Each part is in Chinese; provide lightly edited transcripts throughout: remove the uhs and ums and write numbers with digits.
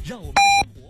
让我们的生活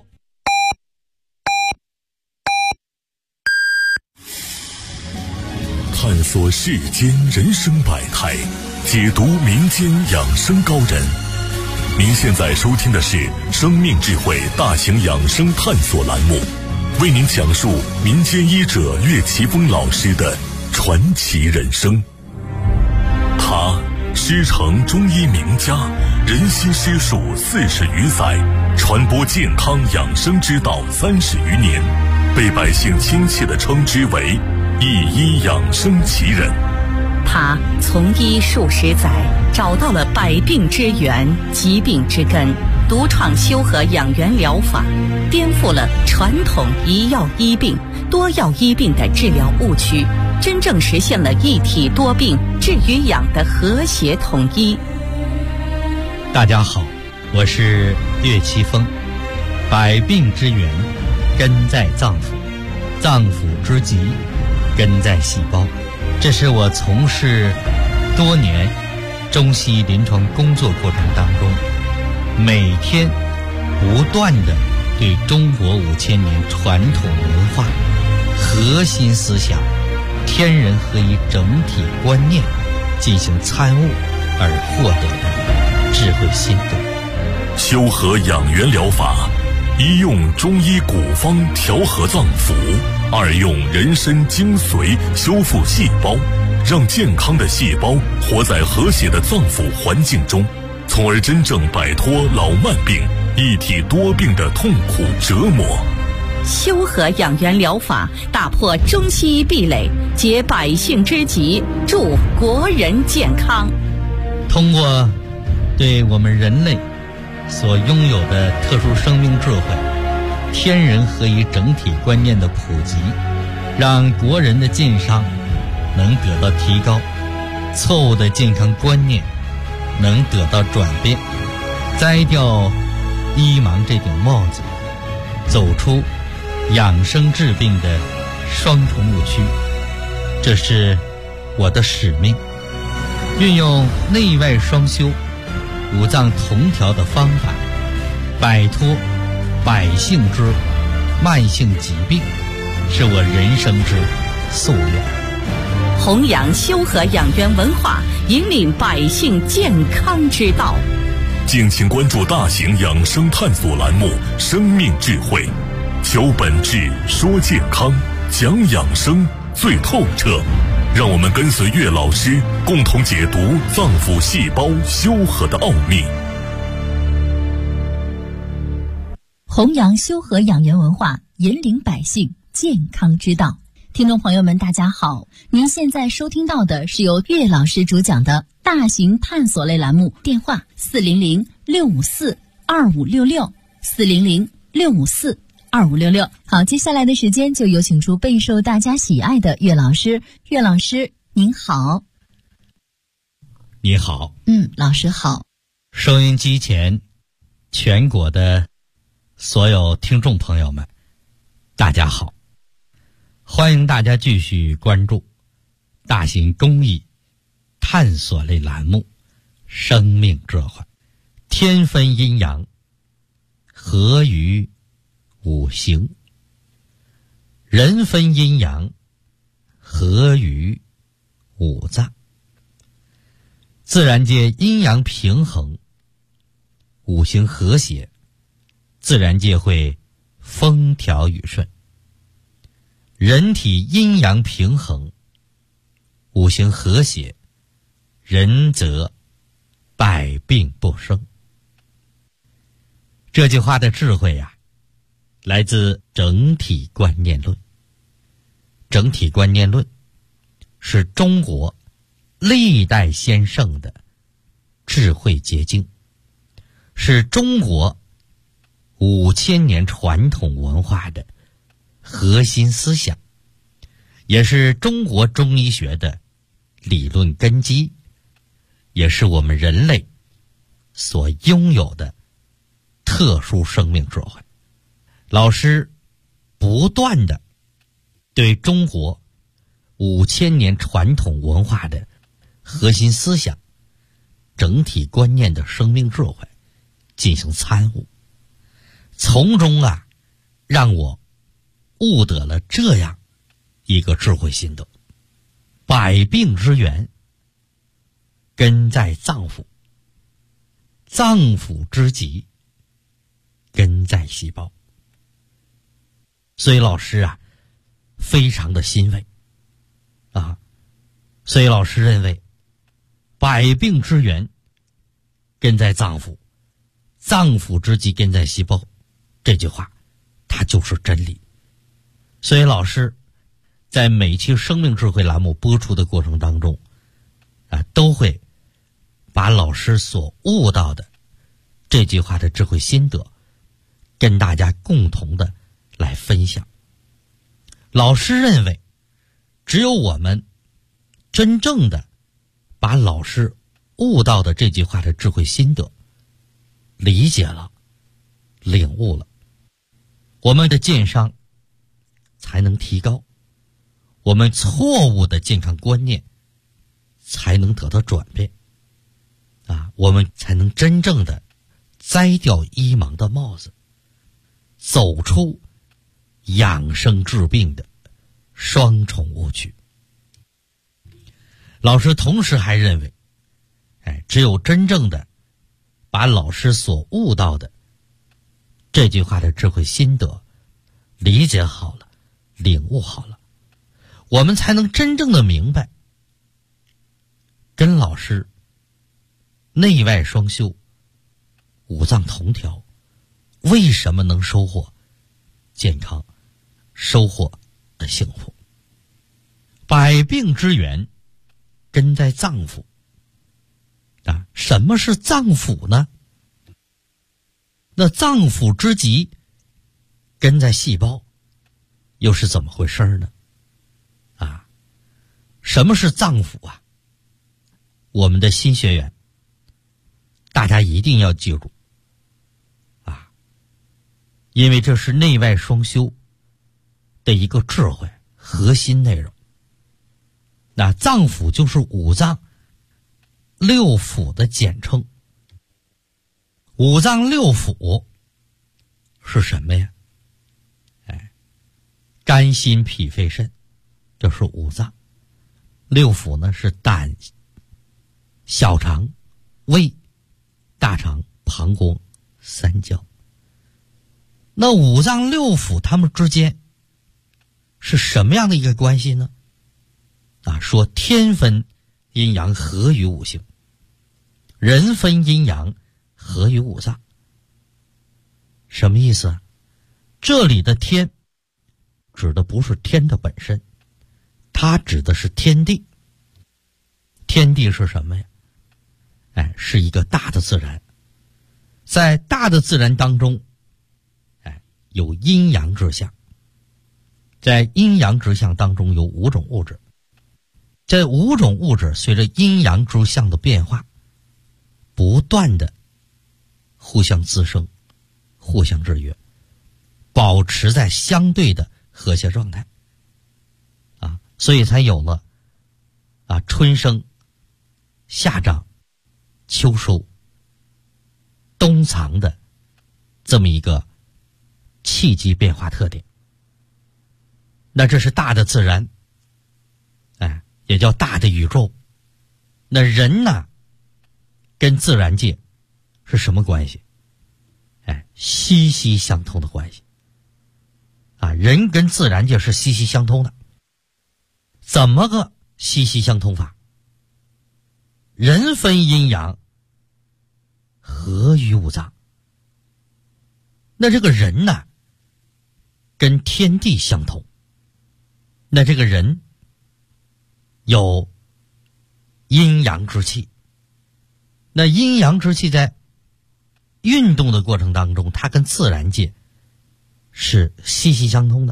探索世间人生百态，解读民间养生高人。您现在收听的是生命智慧大型养生探索栏目，为您讲述民间医者岳奇峰老师的传奇人生。他师承中医名家，仁心师术40余载，传播健康养生之道30余年，被百姓亲切地称之为一医养生奇人。 他从医数十载，找到了百病之源、疾病之根，独创修和养元疗法，颠覆了传统一药医病、多药医病的治疗误区，真正实现了一体多病治与养的和谐统一。 大家好，我是岳奇峰。百病之源根在脏腑，脏腑之疾根在细胞。这是我从事多年中西医临床工作过程当中，每天不断地对中国5000年传统文化核心思想天人合一整体观念进行参悟而获得的智慧心得。 修和养元疗法，一用中医古方调和脏腑，二用人参精髓修复细胞，让健康的细胞活在和谐的脏腑环境中，从而真正摆脱老慢病、一体多病的痛苦折磨。 修和养元疗法打破中西医壁垒，解百姓之急，助国人健康。 通过对我们人类所拥有的特殊生命智慧、天人合一整体观念的普及，让国人的健康能得到提高，错误的健康观念能得到转变，摘掉医盲这顶帽子，走出养生治病的双重误区。这是我的使命，运用内外双修、五脏同调的方法，摆脱百姓之慢性疾病，是我人生之夙愿。 弘扬修和养元文化，引领百姓健康之道。 敬请关注大型养生探索栏目《生命智慧》，求本质，说健康，讲养生最透彻。让我们跟随岳老师，共同解读脏腑细胞修和的奥秘。 弘扬修和养元文化，引领百姓健康之道。听众朋友们大家好，您现在收听到的是由岳老师主讲的大型探索类栏目，电话400-654-2566 400-654-2566。好，接下来的时间就有请出备受大家喜爱的岳老师。岳老师您好。 你好。 老师好。 收音机前全国的所有听众朋友们大家好，欢迎大家继续关注大型公益探索类栏目《生命智慧》，天分阴阳，合于五行；人分阴阳，合于五脏。自然界阴阳平衡，五行和谐，自然界会风调雨顺。人体阴阳平衡，五行和谐，人则百病不生。这句话的智慧呀，来自整体观念论。整体观念论是中国历代先圣的智慧结晶，是中国5000年传统文化的核心思想，也是中国中医学的理论根基，也是我们人类所拥有的特殊生命智慧。老师不断地对中国5000年传统文化的核心思想、整体观念的生命智慧进行参悟， 从中让我悟得了这样一个智慧心得：百病之源根在脏腑，脏腑之疾根在细胞。所以老师非常的欣慰所以老师认为百病之源根在脏腑，脏腑之疾根在细胞，这句话它就是真理。所以老师在每期生命智慧栏目播出的过程当中都会把老师所悟到的这句话的智慧心得跟大家共同的来分享。老师认为只有我们真正的把老师悟到的这句话的智慧心得理解了、领悟了，我们的健商才能提高，我们错误的健康观念才能得到转变我们才能真正的摘掉医盲的帽子，走出养生治病的双重误区。老师同时还认为只有真正的把老师所悟到的这句话的智慧心得理解好了、领悟好了，我们才能真正的明白跟老师内外双修、五脏同调为什么能收获健康、收获的幸福。百病之源根在脏腑什么是脏腑呢？那脏腑之疾根在细胞，又是怎么回事呢？什么是脏腑我们的新学员大家一定要记住因为这是内外双修的一个智慧核心内容。那脏腑就是五脏六腑的简称。五脏六腑是什么呀？肝心脾肺肾，这是五脏。六腑呢是胆、小肠、胃、大肠、膀胱、三焦。那五脏六腑它们之间是什么样的一个关系呢？说天分阴阳合于五行，人分阴阳合于五脏。什么意思这里的天指的不是天的本身，它指的是天地。天地是什么呀？是一个大的自然。在大的自然当中有阴阳之象，在阴阳之象当中有五种物质，这五种物质随着阴阳之象的变化不断的互相滋生、互相制约，保持在相对的和谐状态所以才有了春生、夏长、秋收、冬藏的这么一个气机变化特点。那这是大的自然也叫大的宇宙。那人呢跟自然界是什么关系？息息相通的关系人跟自然界是息息相通的。怎么个息息相通法？人分阴阳合于五脏。那这个人呢跟天地相同，那这个人有阴阳之气，那阴阳之气在运动的过程当中，它跟自然界是息息相通的。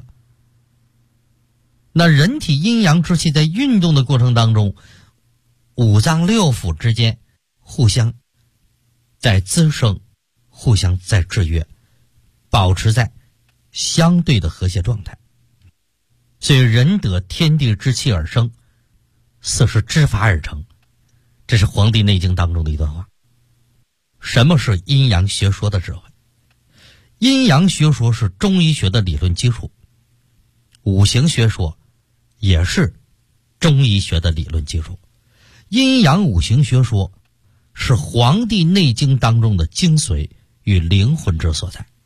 那人体阴阳之气在运动的过程当中，五脏六腑之间互相在滋生，互相在制约，保持在相对的和谐状态。所以人得天地之气而生，色是之法而成，这是《黄帝内经》当中的一段话。什么是阴阳学说的智慧？ 阴阳学说是中医学的理论基础，五行学说也是中医学的理论基础。阴阳五行学说是《黄帝内经》当中的精髓与灵魂之所在。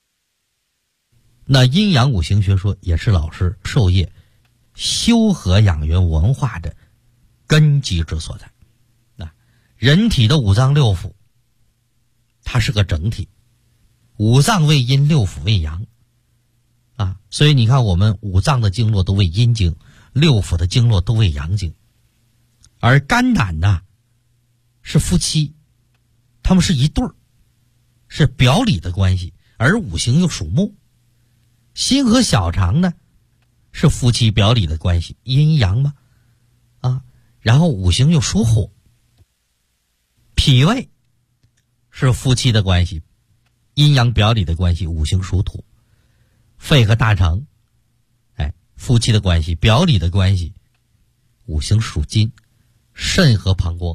那阴阳五行学说也是老师授业修和养元文化的根基之所在。人体的五脏六腑它是个整体，五脏为阴，六腑为阳所以你看我们五脏的经络都为阴经，六腑的经络都为阳经。而肝胆呢是夫妻，他们是一对儿，是表里的关系，而五行又属木。心和小肠呢是夫妻表里的关系，阴阳嘛然后五行又属火。脾胃是夫妻的关系，阴阳表里的关系，五行属土。肺和大肠夫妻的关系，表里的关系，五行属金。肾和膀胱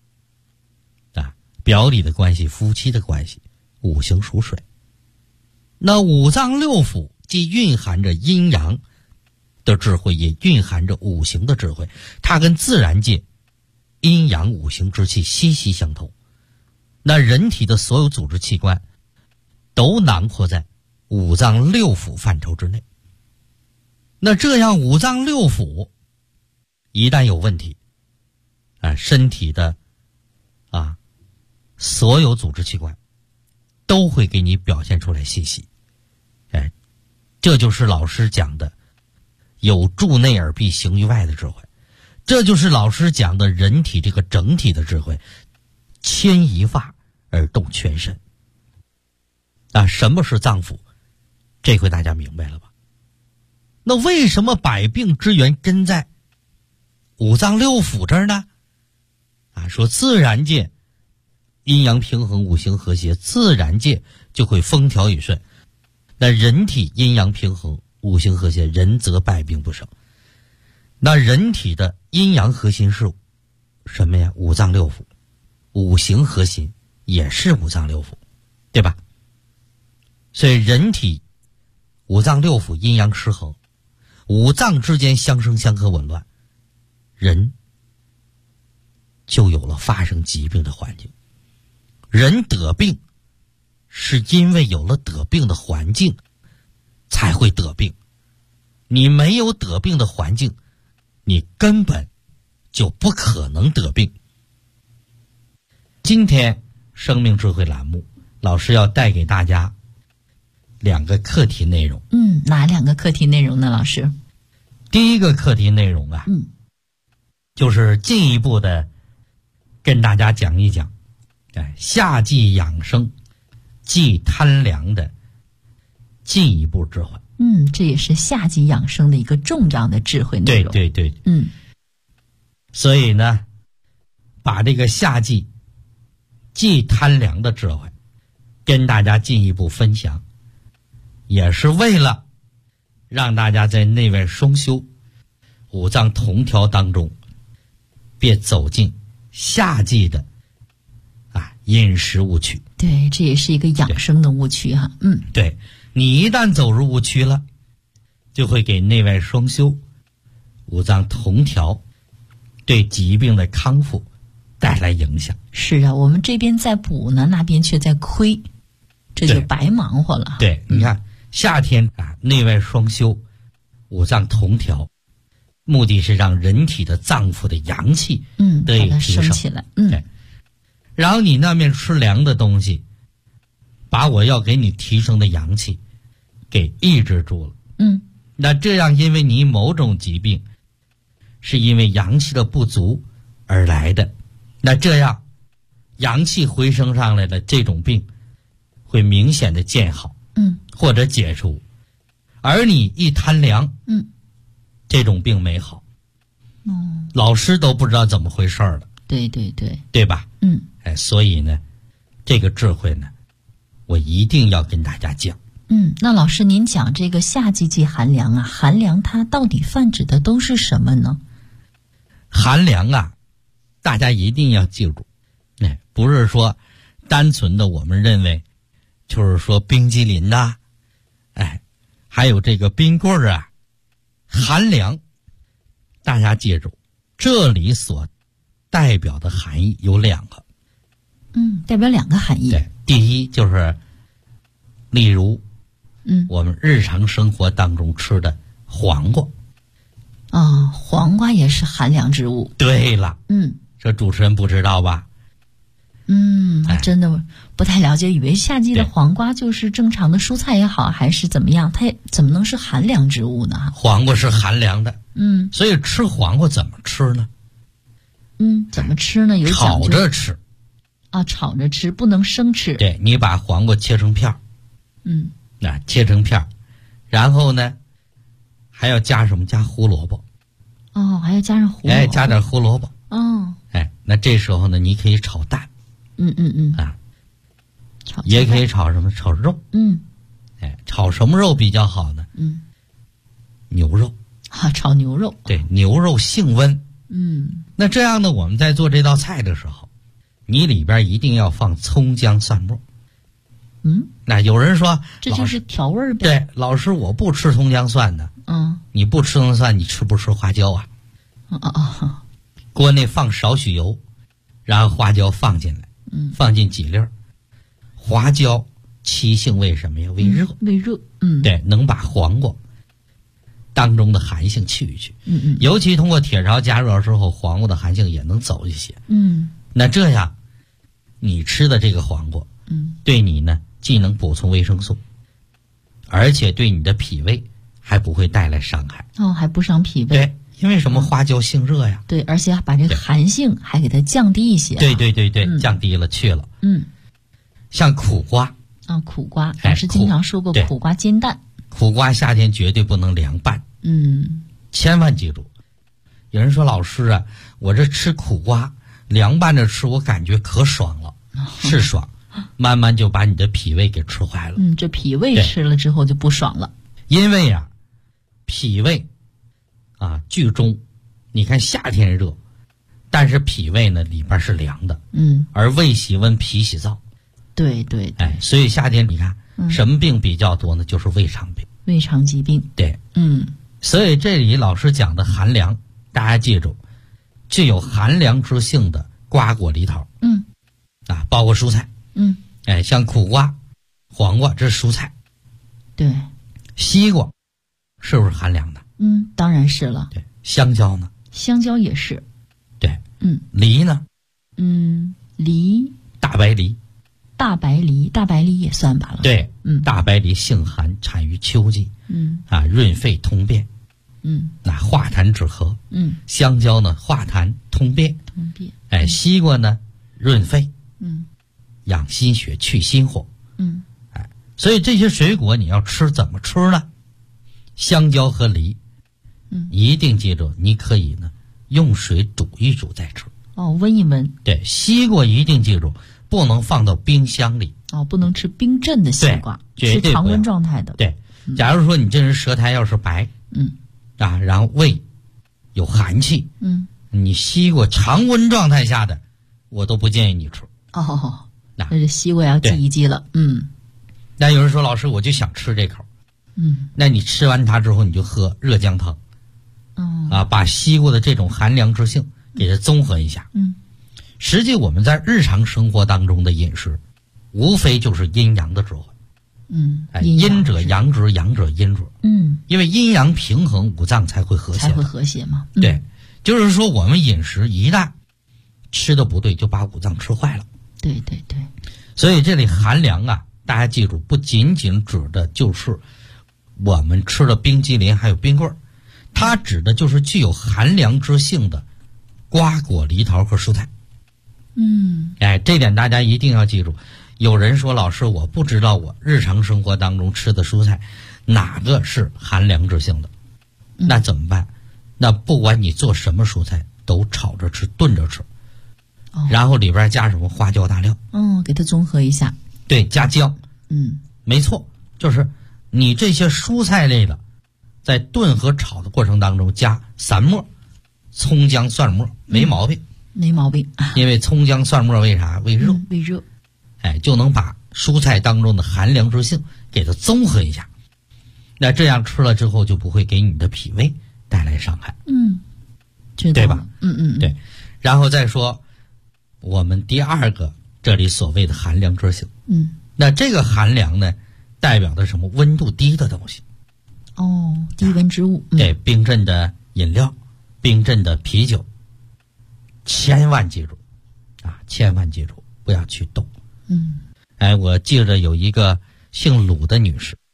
表里的关系，夫妻的关系，五行属水。那五脏六腑既蕴含着阴阳的智慧，也蕴含着五行的智慧，它跟自然界阴阳五行之气息息相通。那人体的所有组织器官都囊括在五脏六腑范畴之内。那这样五脏六腑一旦有问题身体的所有组织器官都会给你表现出来信息。这就是老师讲的有助内而必行于外的智慧，这就是老师讲的人体这个整体的智慧，牵一发而动全身。什么是脏腑？这回大家明白了吧？那为什么百病之源根在五脏六腑这儿呢？说自然界阴阳平衡，五行和谐，自然界就会风调雨顺。那人体阴阳平衡，五行和谐，人则百病不生。那人体的阴阳核心是什么呀？五脏六腑。五行核心也是五脏六腑，对吧？所以人体五脏六腑阴阳失衡，五脏之间相生相克紊乱，人就有了发生疾病的环境。人得病是因为有了得病的环境才会得病，你没有得病的环境，你根本就不可能得病。今天生命智慧栏目，老师要带给大家2个课题内容。 哪2个课题内容呢，老师？ 第一个课题内容就是进一步的跟大家讲一讲夏季养生忌贪凉的进一步智慧。 这也是夏季养生的一个重要的智慧内容。 对。所以呢，把这个夏季忌贪凉的智慧跟大家进一步分享，也是为了让大家在内外双修、五脏同调当中别走进夏季的饮食误区。 对，这也是一个养生的误区哈。 对，你一旦走入误区了，就会给内外双修、五脏同调对疾病的康复带来影响。 是啊，我们这边在补呢，那边却在亏，这就白忙活了。 对，你看夏天内外双修、五脏同调，目的是让人体的脏腑的阳气得以提升起来。 对。然后你那边吃凉的东西，把我要给你提升的阳气给抑制住了。那这样因为你某种疾病是因为阳气的不足而来的，那这样阳气回升上来的这种病会明显的见好或者解除。而你一贪凉这种病没好，老师都不知道怎么回事了。对吧？所以呢，这个智慧呢，我一定要跟大家讲。 那老师您讲这个夏季忌寒凉寒凉它到底泛指的都是什么呢？ 寒凉大家一定要记住，不是说单纯的我们认为就是说冰激凌呐，还有这个冰棍儿啊，寒凉。大家记住，这里所代表的含义有2个。 代表2个含义。 对，第一就是例如我们日常生活当中吃的黄瓜。 黄瓜也是寒凉之物。 对了，这主持人不知道吧？ 还真的不太了解，以为夏季的黄瓜就是正常的蔬菜也好，还是怎么样，它也怎么能是寒凉之物呢？ 黄瓜是寒凉的，所以吃黄瓜怎么吃呢？ 怎么吃呢？有讲究。 炒着吃。 炒着吃，不能生吃。 对，你把黄瓜切成片儿，切成片儿，然后呢，还要加什么？加胡萝卜。 还要加上胡萝卜。 加点胡萝卜。那这时候呢，你可以炒蛋。也可以炒什么？炒肉。炒什么肉比较好呢？牛肉。 炒牛肉。 对，牛肉性温。那这样呢，我们在做这道菜的时候，你里边一定要放葱姜蒜末。那有人说这就是调味儿呗。 对，老师我不吃葱姜蒜的。你不吃葱姜蒜，你吃不吃花椒啊？锅内放少许油，然后花椒放进来，放进几粒儿。花椒其性为什么呀？为热。 为热。 对，能把黄瓜当中的寒性去一去。尤其通过铁勺加热之后，黄瓜的寒性也能走一些。那这样你吃的这个黄瓜，对你呢既能补充维生素，而且对你的脾胃还不会带来伤害。 还不伤脾胃。 对，因为什么？花椒性热呀。 对，而且把这个寒性还给它降低一些。 对，降低了去了。像苦瓜。 苦瓜，老师经常说过苦瓜煎蛋。 苦瓜夏天绝对不能凉拌。千万记住。有人说老师啊，我这吃苦瓜凉拌着吃，我感觉可爽了。是爽，慢慢就把你的脾胃给吃坏了。 这脾胃吃了之后就不爽了。 因为呀，脾胃居中。你看夏天热，但是脾胃呢里边是凉的。而胃喜温，脾喜燥。 对。 所以夏天你看什么病比较多呢？就是胃肠病。 胃肠疾病。 对。所以这里老师讲的寒凉，大家记住，具有寒凉之性的瓜果梨桃。包括蔬菜。像苦瓜、黄瓜，这是蔬菜。 对。 西瓜是不是寒凉的？ 当然是了。 对。香蕉呢？ 香蕉也是。 对。梨呢？ 梨。 大白梨。 大白梨也算吧了。 对。大白梨性寒，产于秋季。润肺通便。化痰止咳。香蕉呢，化痰通便。西瓜呢，润肺。养心血，去心火。所以这些水果你要吃怎么吃呢？香蕉和梨，一定记住，你可以呢用水煮一煮再吃。 温一温。 对，西瓜一定记住，不能放到冰箱里。 不能吃冰镇的西瓜，吃常温状态的。 对，假如说你这人舌苔要是白，然后胃有寒气，你西瓜常温状态下的，我都不建议你吃。 那这西瓜要记一记了。 那有人说老师，我就想吃这口。那你吃完它之后，你就喝热姜汤。把西瓜的这种寒凉之性给它综合一下。实际我们在日常生活当中的饮食，无非就是阴阳的智慧。阴者阳之，阳者阴之。因为阴阳平衡，五脏才会和谐。 才会和谐嘛。 对，就是说我们饮食一旦吃的不对，就把五脏吃坏了。 对。 所以这里寒凉大家记住，不仅仅指的就是我们吃的冰激凌还有冰棍儿，它指的就是具有寒凉之性的瓜果梨桃和蔬菜。这点大家一定要记住。有人说老师，我不知道我日常生活当中吃的蔬菜哪个是寒凉之性的，那怎么办？那不管你做什么蔬菜，都炒着吃，炖着吃。然后里边加什么？花椒大料。 给它综合一下。 对，加姜。没错，就是你这些蔬菜类的，在炖和炒的过程当中加散末、葱姜蒜末，没毛病。 没毛病。 因为葱姜蒜末为啥？为热。 为热。 就能把蔬菜当中的寒凉之性给它综合一下，那这样吃了之后就不会给你的脾胃带来伤害。 知道对吧？ 对。 然后再说我们第二个这里所谓的寒凉之性，那这个寒凉呢，代表的什么？温度低的东西。 低温之物。 对，冰镇的饮料，冰镇的啤酒，千万记住啊，千万记住不要去动。我记着有一个姓鲁的女士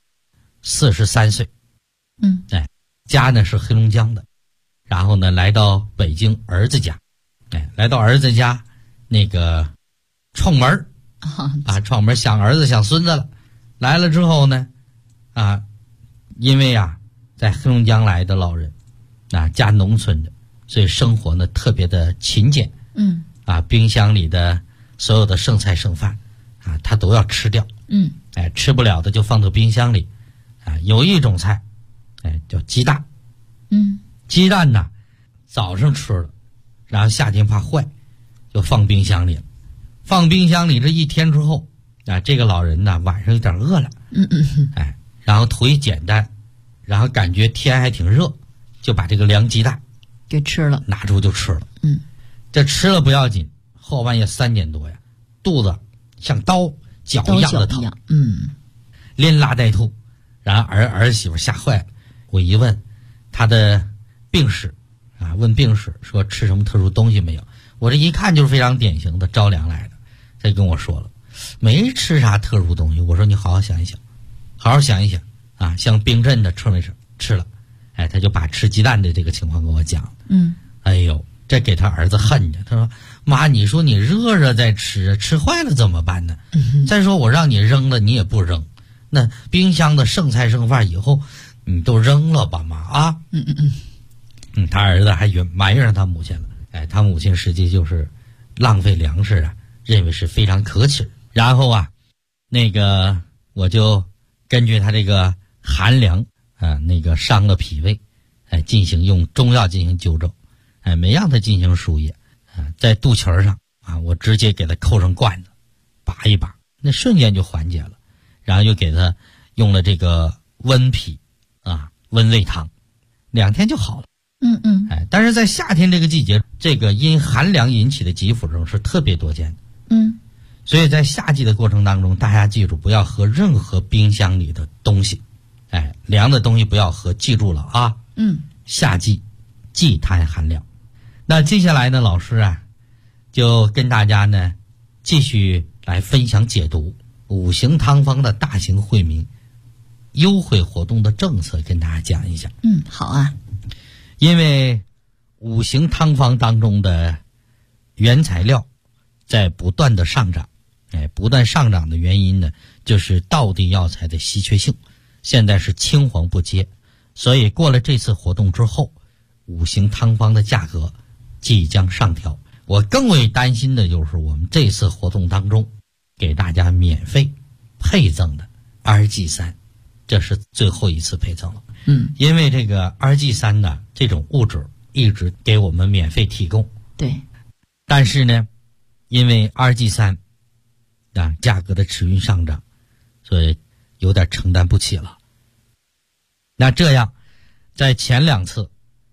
，43岁，家呢是黑龙江的，然后呢来到北京儿子家，来到儿子家那个串门串门想儿子想孙子了，来了之后呢因为在黑龙江来的老人家农村的，所以生活呢特别的勤俭，冰箱里的所有的剩菜剩饭他都要吃掉，吃不了的就放到冰箱里，有一种菜叫鸡蛋，鸡蛋呢早上吃了，然后夏天怕坏就放冰箱里了，放冰箱里这一天之后这个老人呢晚上有点饿了，然后图一简单，然后感觉天还挺热，就把这个凉鸡蛋给吃了， 拿出就吃了。这吃了不要紧，后半夜3点多呀，肚子像刀绞一样的疼，连拉带吐，然后儿媳妇吓坏了。我一问他的病史问病史说吃什么特殊东西没有，我这一看就是非常典型的着凉来的，他就跟我说了没吃啥特殊东西。我说你好好想一想，好好想一想像冰镇的吃没吃？吃了。他就把吃鸡蛋的这个情况跟我讲。哎呦，这给他儿子恨着，他说妈，你说你热热再吃，吃坏了怎么办呢？再说我让你扔了你也不扔，那冰箱的剩菜剩饭以后你都扔了吧妈他儿子还埋怨上他母亲了。他母亲实际就是浪费粮食认为是非常可耻。然后那个我就根据他这个寒凉那个伤了脾胃，进行用中药进行纠正，没让他进行输液，在肚脐上我直接给他扣上罐子，拔一拔，那瞬间就缓解了。然后又给他用了这个温脾温胃汤，2天就好了。但是在夏天这个季节，这个因寒凉引起的急腹症是特别多见的。所以在夏季的过程当中，大家记住不要喝任何冰箱里的东西，凉的东西不要喝，记住了夏季忌贪寒凉。那接下来呢，老师就跟大家呢继续来分享解读五行汤方的大型惠民优惠活动的政策，跟大家讲一下。 好因为五行汤方当中的原材料在不断的上涨，不断上涨的原因呢，就是道地药材的稀缺性，现在是青黄不接，所以过了这次活动之后，五行汤方的价格即将上调。我更为担心的就是我们这次活动当中给大家免费配赠的 RG3， 这是最后一次配赠了。因为这个 RG3 呢这种物质一直给我们免费提供， 对， 但是呢因为 RG3 价格的持续上涨，所以有点承担不起了。那这样在前2次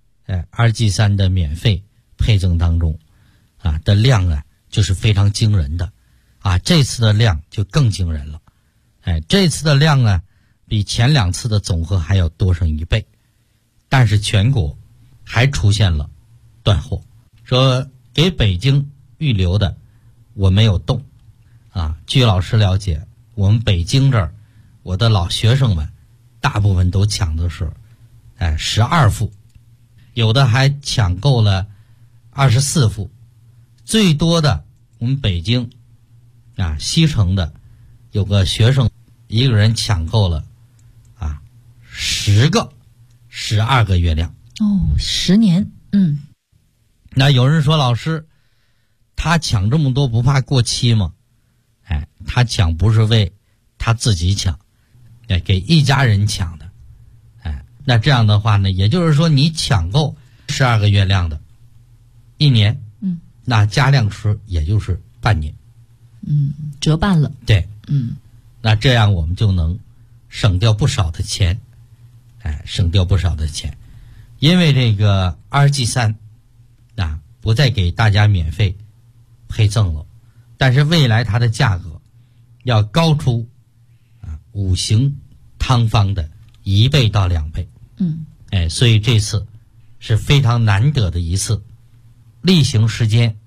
RG3 的免费配赠当中的量就是非常惊人的这次的量就更惊人了。这次的量比前2次的总和还要多上1倍，但是全国还出现了断货，说给北京预留的我没有动据老师了解，我们北京这儿我的老学生们大部分都抢的是12副，有的还抢够了24副，最多的我们北京西城的有个学生一个人抢够了12个月亮。 10年。 那有人说老师他抢这么多不怕过期吗？他抢不是为他自己抢，给一家人抢的。那这样的话呢，也就是说你抢够12个月亮的1年，那加量吃也就是半年， 折半了。 对， 那这样我们就能省掉不少的钱，省掉不少的钱。因为这个RG3不再给大家免费配赠了，但是未来它的价格要高出五行汤方的1倍到2倍。所以这次是非常难得的一次，例行时间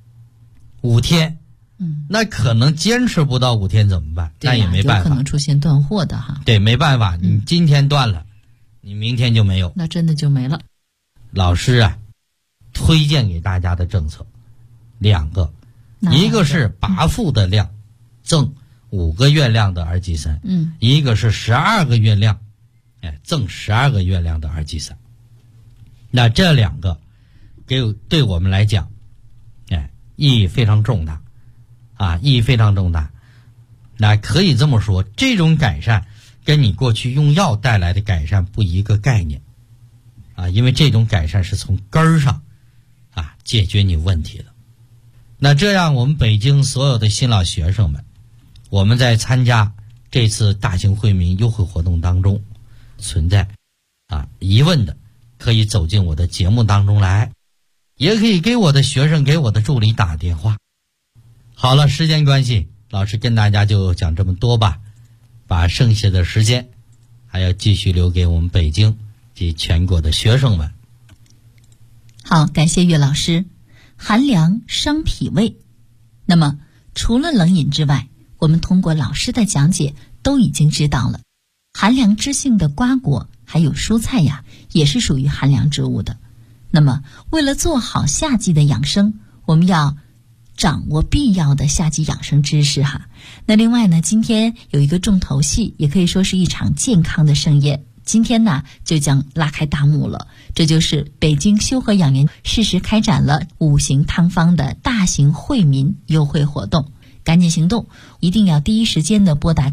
5天。那可能坚持不到5天怎么办？那也没办法， 有可能出现断货的哈。 对，没办法，你今天断了，你明天就没有， 那真的就没了。 老师推荐给大家的政策2个，一个是拔副的量赠5个月量的RG3，一个是12个月量，赠12个月量的RG3。那这2个对我们来讲，意义非常重大。意义非常重大。那可以这么说，这种改善跟你过去用药带来的改善不一个概念因为这种改善是从根儿上解决你问题的。那这样我们北京所有的新老学生们，我们在参加这次大型惠民优惠活动当中存在疑问的，可以走进我的节目当中来，也可以给我的学生给我的助理打电话。好了，时间关系，老师跟大家就讲这么多吧，把剩下的时间还要继续留给我们北京及全国的学生们。 好，感谢岳老师。寒凉伤脾胃，那么除了冷饮之外，我们通过老师的讲解都已经知道了，寒凉之性的瓜果还有蔬菜也是属于寒凉之物的。那么为了做好夏季的养生，我们要掌握必要的夏季养生知识那另外呢，今天有一个重头戏，也可以说是一场健康的盛宴，今天呢就将拉开大幕了。这就是北京修和养元适时开展了5行汤方的大型惠民优惠活动，赶紧行动，一定要第一时间的拨打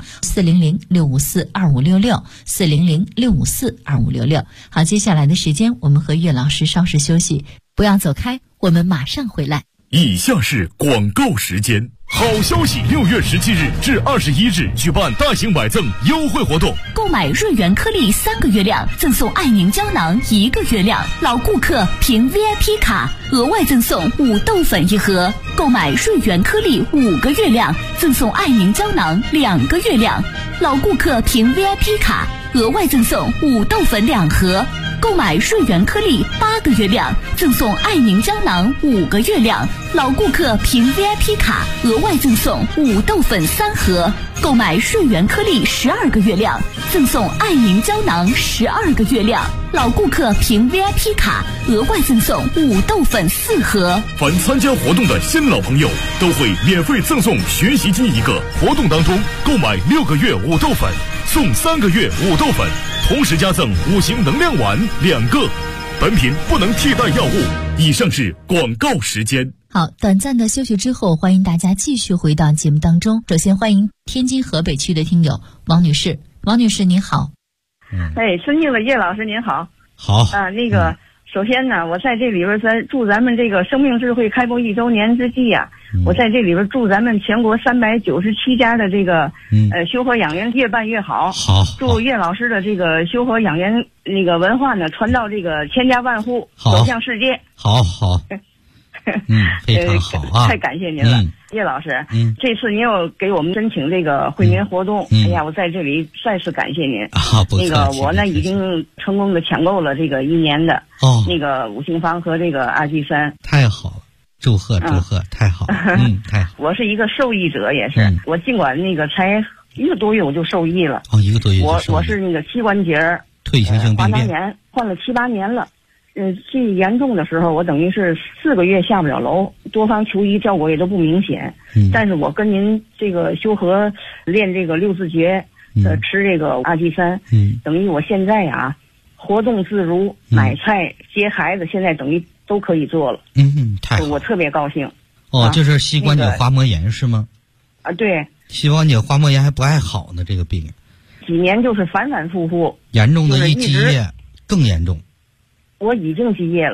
400-654-2566 400-654-2566。好，接下来的时间我们和岳老师稍事休息，不要走开，我们马上回来。 以下是广告时间。好消息！6月17日至21日举办大型买赠优惠活动， 购买瑞元颗粒3个月量，赠送爱凝胶囊1个月量，老顾客凭 VIP 卡额外赠送5豆粉1盒；购买瑞元颗粒5个月量，赠送爱凝胶囊2个月量，老顾客凭 VIP 卡额外赠送5豆粉2盒；购买瑞元颗粒8个月量，赠送爱凝胶囊5个月量，老顾客凭 VIP 卡额外赠送5豆粉3盒；购买瑞元颗粒12个月量，赠送爱凝胶囊12个月量，老顾客凭 VIP 卡额外赠送5豆粉4盒。 凡参加活动的新老朋友都会免费赠送学习机1个。活动当中购买6个月5豆粉，送3个月5豆粉，同时加赠5行能量丸2个。本品不能替代药物。以上是广告时间。 好，短暂的休息之后，欢迎大家继续回到节目当中。首先欢迎天津河北区的听友王女士。王女士您好。 尊敬的叶老师您好。 好。 首先呢，我在这里边祝咱们这个生命智慧开播1周年之际我在这里边祝咱们全国397家的这个修和养元越办越好。 好。 祝岳老师的这个修和养元那个文化呢传到这个千家万户，走向世界。 好。非常好太感谢您了，叶老师。这次您又给我们申请这个惠民活动，哎呀，我在这里再次感谢您。我呢已经成功的抢购了这个1年的那个5行方和这个RG3。 太好了，祝贺，太好了。太好。 我是一个受益者，也是。我尽管那个才1个多月我就受益了。 1个多月就受益。 我是那个膝关节退行性病变， 患了7、8年了。最严重的时候，我等于是4个月下不了楼，多方求医，效果也都不明显。但是我跟您这个修和练这个6字诀，吃这个RG3，等于我现在活动自如，买菜接孩子，现在等于都可以做了。 太好， 我特别高兴。 这是膝关节滑膜炎是吗？ 对。 膝关节滑膜炎还不爱好呢，这个病。 几年就是反反复复。 严重的一积液更严重。 我已经积液了，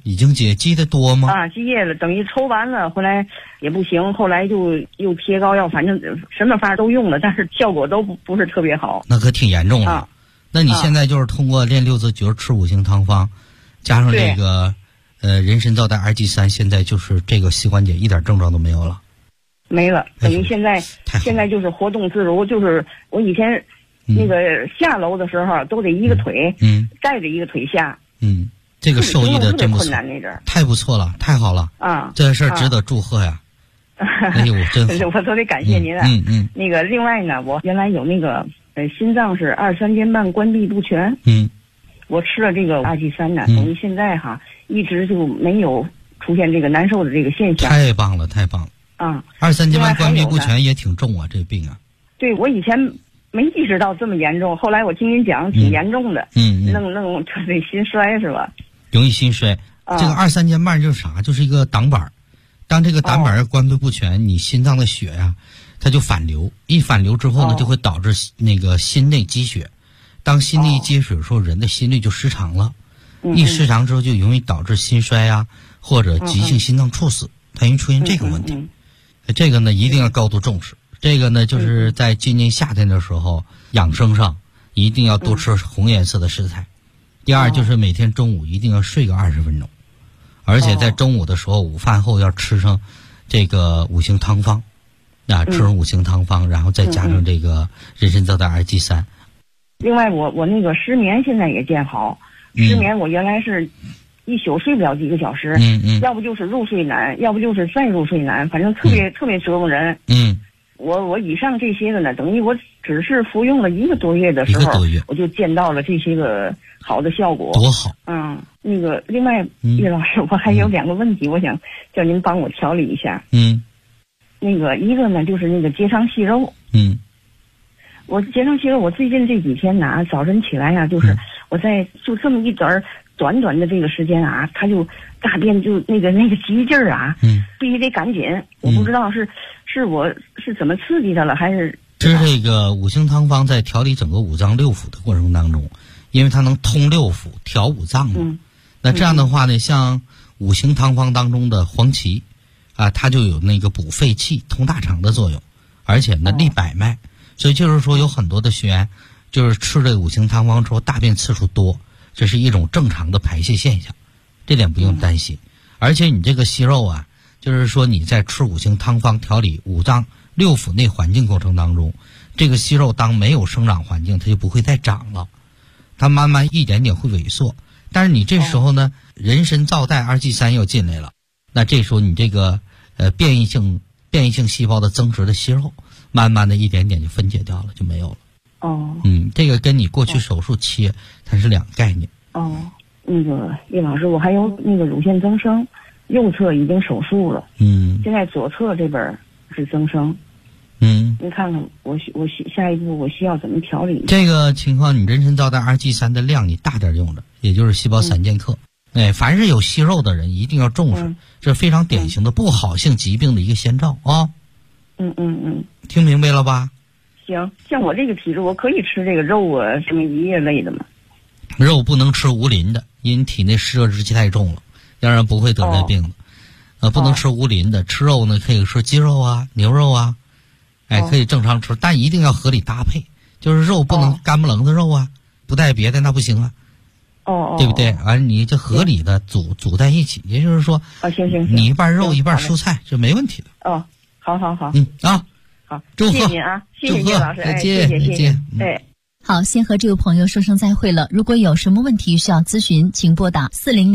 已经积的多吗？ 啊，积液了，等于抽完了，后来也不行，后来就又贴膏药，反正什么方法都用了，但是效果都不是特别好。 那可挺严重了。 啊， 那你现在就是通过练六字诀、吃五行汤方，加上这个人参皂苷2G3，现在就是这个膝关节一点症状都没有了。 没了，等于现在就是活动自如，就是我以前那个下楼的时候都得一个腿带着一个腿下。 这个受益的真不错，太不错了，太好了啊！这事儿值得祝贺呀！哎呦，真好， 我特别感谢您啊！那个另外呢，我原来有那个心脏是2-3间半关闭不全，我吃了这个2G3呢，等于现在哈一直就没有出现这个难受的这个现象。 太棒了，太棒了！啊，2-3间半关闭不全也挺重啊，这病啊。 对，我以前没意识到这么严重，后来我听您讲挺严重的，弄这心衰是吧？ 容易心衰。这个2-3间半就是啥？就是一个挡板，当这个挡板关闭不全，你心脏的血呀，它就反流，一反流之后呢，就会导致那个心内积血。当心内积血的时候，人的心率就失常了，一失常之后就容易导致心衰啊，或者急性心脏猝死，它容易出现这个问题。这个呢，一定要高度重视。这个呢，就是在今年夏天的时候，养生上一定要多吃红颜色的食材。第二就是每天中午一定要睡个20分钟，而且在中午的时候，午饭后要吃上这个五行汤方，吃上五行汤方，然后再加上这个人参皂苷2G3。 另外，我那个失眠现在也见好，失眠我原来是一宿睡不了几个小时，要不就是入睡难，要不就是再入睡难，反正特别折磨人。我以上这些个呢，等于我只是服用了1个多月的时候，我就见到了这些个好的效果， 多好。 那个另外，叶老师，我还有2个问题，我想叫您帮我调理一下。那个一个呢，就是那个结肠息肉。我结肠息肉，我最近这几天呢，早晨起来啊，就是我在就这么一短的这个时间啊，他就大便就那个急劲儿啊，必须得赶紧。我不知道是我是怎么刺激他了，还是吃这个五行汤方在调理整个五脏六腑的过程当中，因为它能通六腑、调五脏嘛。那这样的话呢，像五行汤方当中的黄芪啊，它就有那个补肺气、通大肠的作用，而且呢利百脉。所以就是说，有很多的学员就是吃这个五行汤方之后大便次数多，这是一种正常的排泄现象，这点不用担心。而且你这个息肉啊，就是说你在吃五行汤方调理五脏六腑内环境过程当中，这个息肉当没有生长环境，它就不会再长了，它慢慢一点点会萎缩。但是你这时候呢，人参皂苷2G3要进来了，那这时候你这个变异性细胞的增殖的息肉，慢慢的一点点就分解掉了，就没有了。这个跟你过去手术切它是2个概念。 那个叶老师，我还有那个乳腺增生，右侧已经手术了，现在左侧这边是增生。您看看我下一步我需要怎么调理？ 这个情况，你人参皂苷2G3的量你大点用着，也就是细胞3剑克。凡是有息肉的人一定要重视，这是非常典型的不好性疾病的一个先兆啊。听明白了吧？ 行，像我这个体质，我可以吃这个肉啊，什么鱼叶类的吗？ 肉不能吃无磷的，因为你体内湿热之气太重了，要不然不会得这病的。不能吃无磷的，吃肉呢可以吃鸡肉啊、牛肉啊，可以正常吃，但一定要合理搭配，就是肉不能干不楞的肉啊，不带别的那不行啊。对不对？你就合理的组在一起，也就是说， 行， 你一半肉一半蔬菜，这没问题的。 好， 好， 祝贺，谢谢您啊，谢谢叶老师， 再见， 谢谢。 好，先和这位朋友说声再会了。如果有什么问题需要咨询，请拨打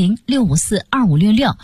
400-654-2566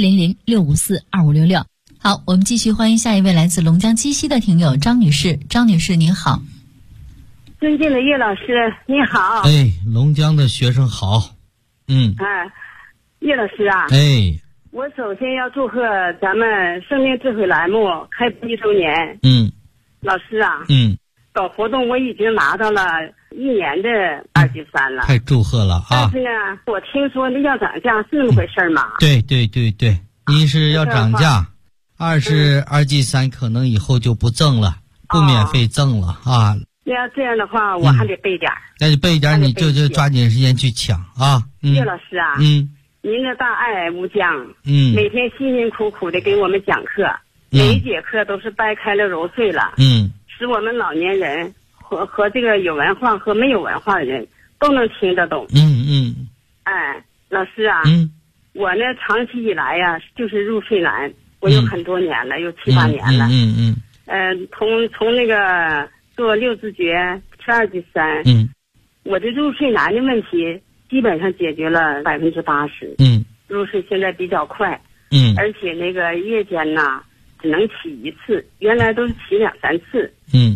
400-654-2566。好，我们继续欢迎下一位来自龙江鸡西的听友张女士。张女士您好。 尊敬的叶老师你好。 龙江的学生好。 叶老师啊，我首先要祝贺咱们生命智慧栏目开播1周年。老师啊，搞活动我已经拿到了1年的2G3了， 太祝贺了啊！ 但是呢，我听说那要涨价是那么回事吗？ 对，一是要涨价，二是2G3可能以后就不赠了，不免费赠了啊。 那要这样的话，我还得备点。 那你备点，你就抓紧时间去抢啊！ 叶老师啊， 您的大爱无疆，每天辛辛苦苦的给我们讲课，每一节课都是掰开了揉碎了，使我们老年人和这个有文化和没有文化的人都能听得懂。哎，老师啊，我呢长期以来呀，就是入睡难，我有很多年了，有7、8年了。从那个做6字诀、吃2剂3，我这入睡难的问题基本上解决了80%。入睡现在比较快。而且那个夜间呐，只能起1次，原来都是起2、3次。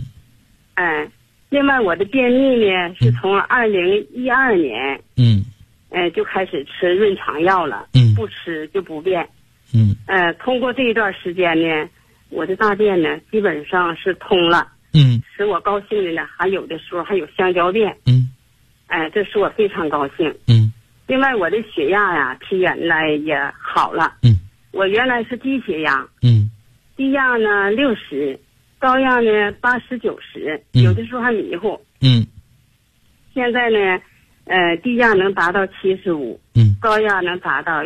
另外我的便秘呢，是从2012年，就开始吃润肠药了，不吃就不便。通过这一段时间呢，我的大便呢基本上是通了。使我高兴的呢，还有的时候还有香蕉便。这使我非常高兴。另外我的血压呀，比原来也好了。我原来是低血压，低压呢60，高压呢80、90，有的时候还迷糊。现在呢，低压能达到75，高压能达到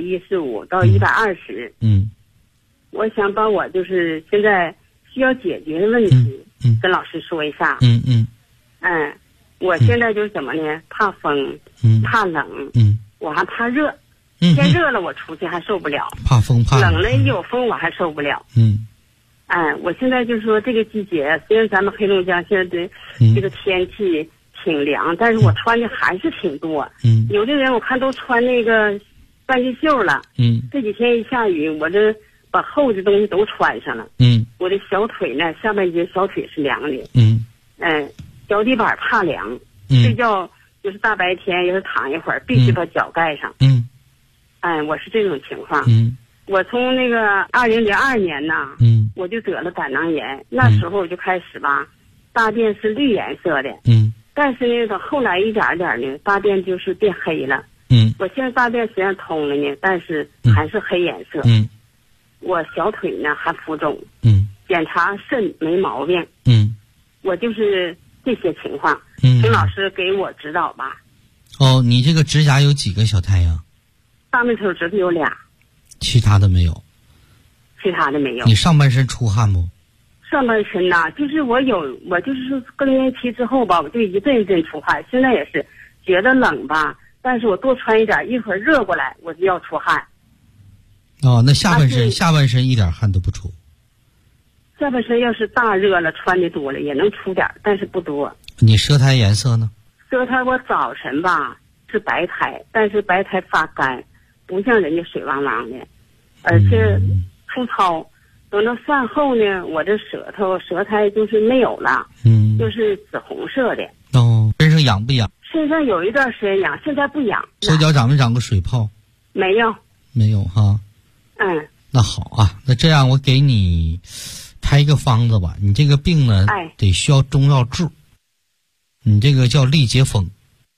115到120。我想把我就是现在需要解决的问题，跟老师说一下。我现在就是怎么呢？怕风，怕冷，我还怕热。天热了我出去还受不了， 怕风怕冷了有风我还受不了。我现在就说这个季节，虽然咱们黑龙江现在的这个天气挺凉，但是我穿的还是挺多。有的人我看都穿那个半截袖了。这几天一下雨，我这把厚的东西都穿上了。我的小腿呢，下半截小腿是凉的。脚底板怕凉，睡觉就是大白天要是躺一会儿，必须把脚盖上。我是这种情况。我从那个2002年呐，我就得了胆囊炎，那时候我就开始吧，大便是绿颜色的。但是呢，到后来一点点呢，大便就是变黑了。我现在大便虽然通了呢，但是还是黑颜色。我小腿呢还浮肿。检查肾没毛病。我就是这些情况，请老师给我指导吧。 你这个指甲有几个小太阳？ 大拇手指头有2， 其他的没有。 其他的没有。 你上半身出汗不？ 上半身呐，就是我就是说更年期之后吧，我就一阵一阵出汗，现在也是觉得冷吧，但是我多穿一点，一会儿热过来我就要出汗。 那下半身一点汗都不出。 下半身要是大热了，穿的多了也能出点，但是不多。 你舌苔颜色呢？ 舌苔我早晨吧是白苔，但是白苔发干，不像人家水汪汪的，而且粗糙。等到饭后呢，我这舌苔就是没有了，就是紫红色的。 身上痒不痒？ 身上有一段时间痒，现在不痒。 手脚长没长过水泡？ 没有。 没有哈。那好啊，那这样我给你开一个方子吧。你这个病呢，得需要中药治。你这个叫痢结风。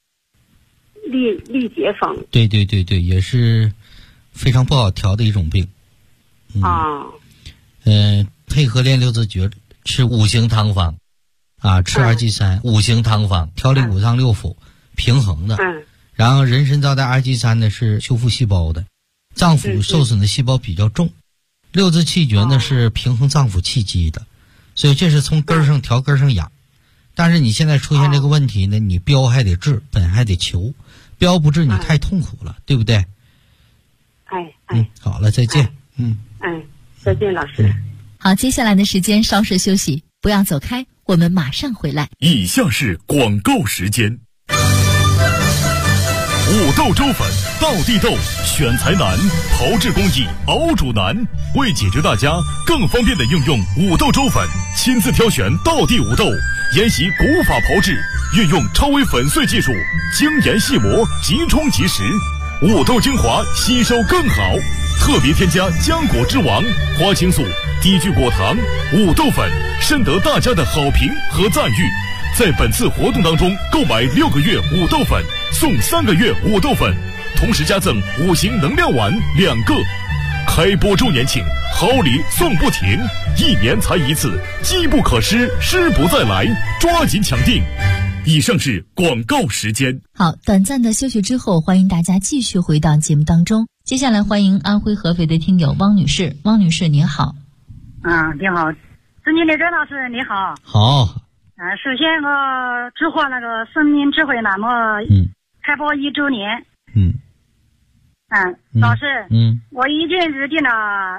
痢结风。 对，也是非常不好调的一种病。配合练6字诀，吃5行汤方，吃2剂3，5行汤方，调理5脏6腑，平衡的。然后人参皂苷2剂3呢是修复细胞的，脏腑受损的细胞比较重。6字气诀呢是平衡脏腑气机的，所以这是从根上调，根上养。但是你现在出现这个问题呢，你标还得治，本还得求，标不治你太痛苦了，对不对？好了，再见。 再见，老师。 好，接下来的时间稍事休息，不要走开，我们马上回来。 以下是广告时间。五豆粥粉，道地豆，选材难，炮制工艺，熬煮难。为解决大家更方便的应用五豆粥粉，亲自挑选道地五豆，研习古法炮制，运用超微粉碎技术，精研细磨，即冲即食，五豆精华吸收更好。特别添加浆果之王、花青素、低聚果糖、五豆粉，深得大家的好评和赞誉。在本次活动当中，购买6个月五豆粉送3个月五豆粉，同时加赠5行能量丸2个。开播周年庆，好礼送不停，1年才1次，机不可失，失不再来，抓紧抢订。 以上是广告时间。 好，短暂的休息之后，欢迎大家继续回到节目当中。接下来欢迎安徽合肥的听友汪女士。汪女士您好。 你好，尊敬的任老师你好。 好。 首先我祝贺那个生命智慧栏目开播1周年。老师，我已经预定了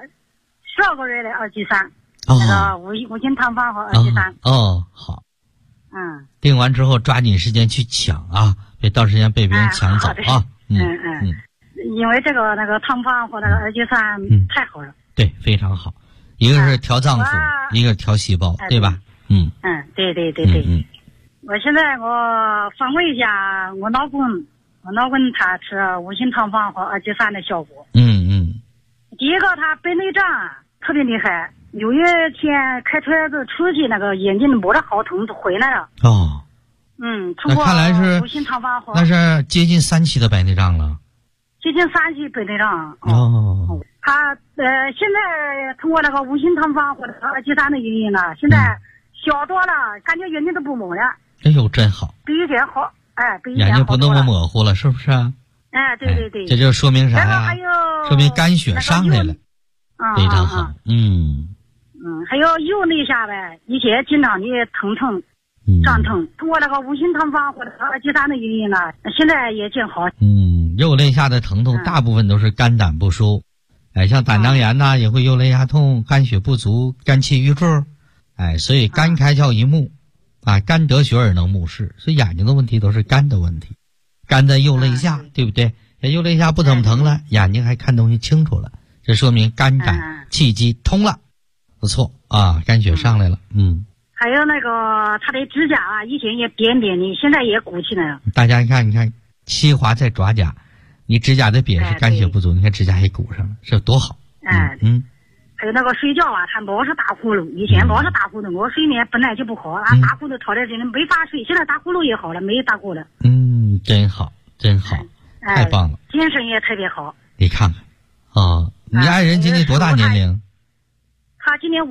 12个月的二级山，那个五星堂房和二级山。 好。订完之后抓紧时间去抢啊，别到时间被别人抢走啊。 因为那个堂房和那个二级山太好了。 对，非常好。一个是调脏腑，一个是调细胞，对吧？ 对。我现在我访问一下我老公他吃五星堂房和二级山的效果。第一个他白内障特别厉害，有一天开车子出去，那个眼睛摸着好痛就回来了。通过看来是五星堂房和那是接近3期的白内障了。 接近3期白内障。他现在通过那个五星堂房或者二级山的原因呢，现在小多了，感觉眼睛都不蒙了。 哎呦，真好。 比以前好，比以前好多了。 眼睛不那么模糊了，是不是啊？ 对。 这就说明啥呀？ 还有说明肝血上来了，非常好。 还有右肋下呗，以前经常的疼胀疼，通过那个五星堂房或者二级山的原因呢，现在也见好。 右肋下的疼痛大部分都是肝胆不舒，像胆囊炎呐，也会右肋下痛，肝血不足，肝气郁滞，所以肝开窍一目，肝得血而能目视，所以眼睛的问题都是肝的问题，肝在右肋下，对不对？右肋下不怎么疼了，眼睛还看东西清楚了，这说明肝胆气机通了，不错啊，肝血上来了。 还有那个他的指甲以前也扁扁的，现在也鼓起来了。 大家你看七华在爪甲，你指甲的扁是肝血不足，你看指甲也鼓上了，是多好。 还有那个睡觉他老是打呼噜，以前老是打呼噜，我睡眠本来就不好，打呼噜吵在这里没法睡，现在打呼噜也好了，没打呼了。 真好，太棒了， 精神也特别好。 你看看你爱人今年多大年龄？ 他今年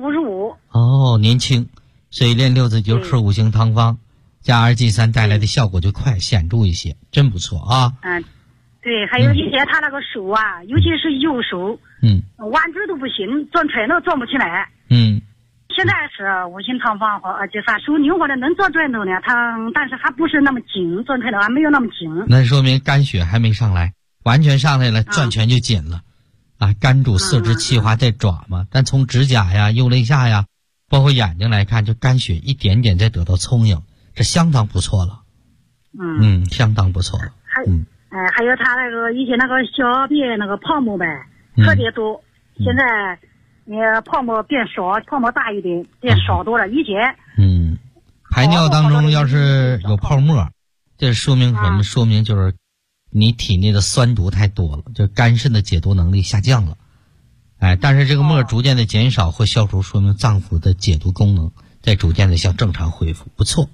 55。 年轻，所以练6字诀吃五行汤方加二进3带来的效果就快显著一些，真不错啊。 对，还有以前他那个手尤其是右手，弯直都不行，转腿都转不起来。现在是五行汤方和二级山，手灵活的能转转头呢，但是还不是那么紧，转腿的还没有那么紧。 那说明肝血还没上来，完全上来了，转拳就紧了。肝主四肢，气华在爪嘛，但从指甲呀、右肋下呀，包括眼睛来看，就肝血一点点在得到充盈，这相当不错了。相当不错了。 还有他那个以前那个小便那个泡沫呗，特别多，现在泡沫变少，泡沫大一点，变少多了。以前排尿当中要是有泡沫，这说明什么？说明就是你体内的酸毒太多了，就肝肾的解毒能力下降了。但是这个沫逐渐的减少或消除，说明脏腑的解毒功能在逐渐的向正常恢复，不错。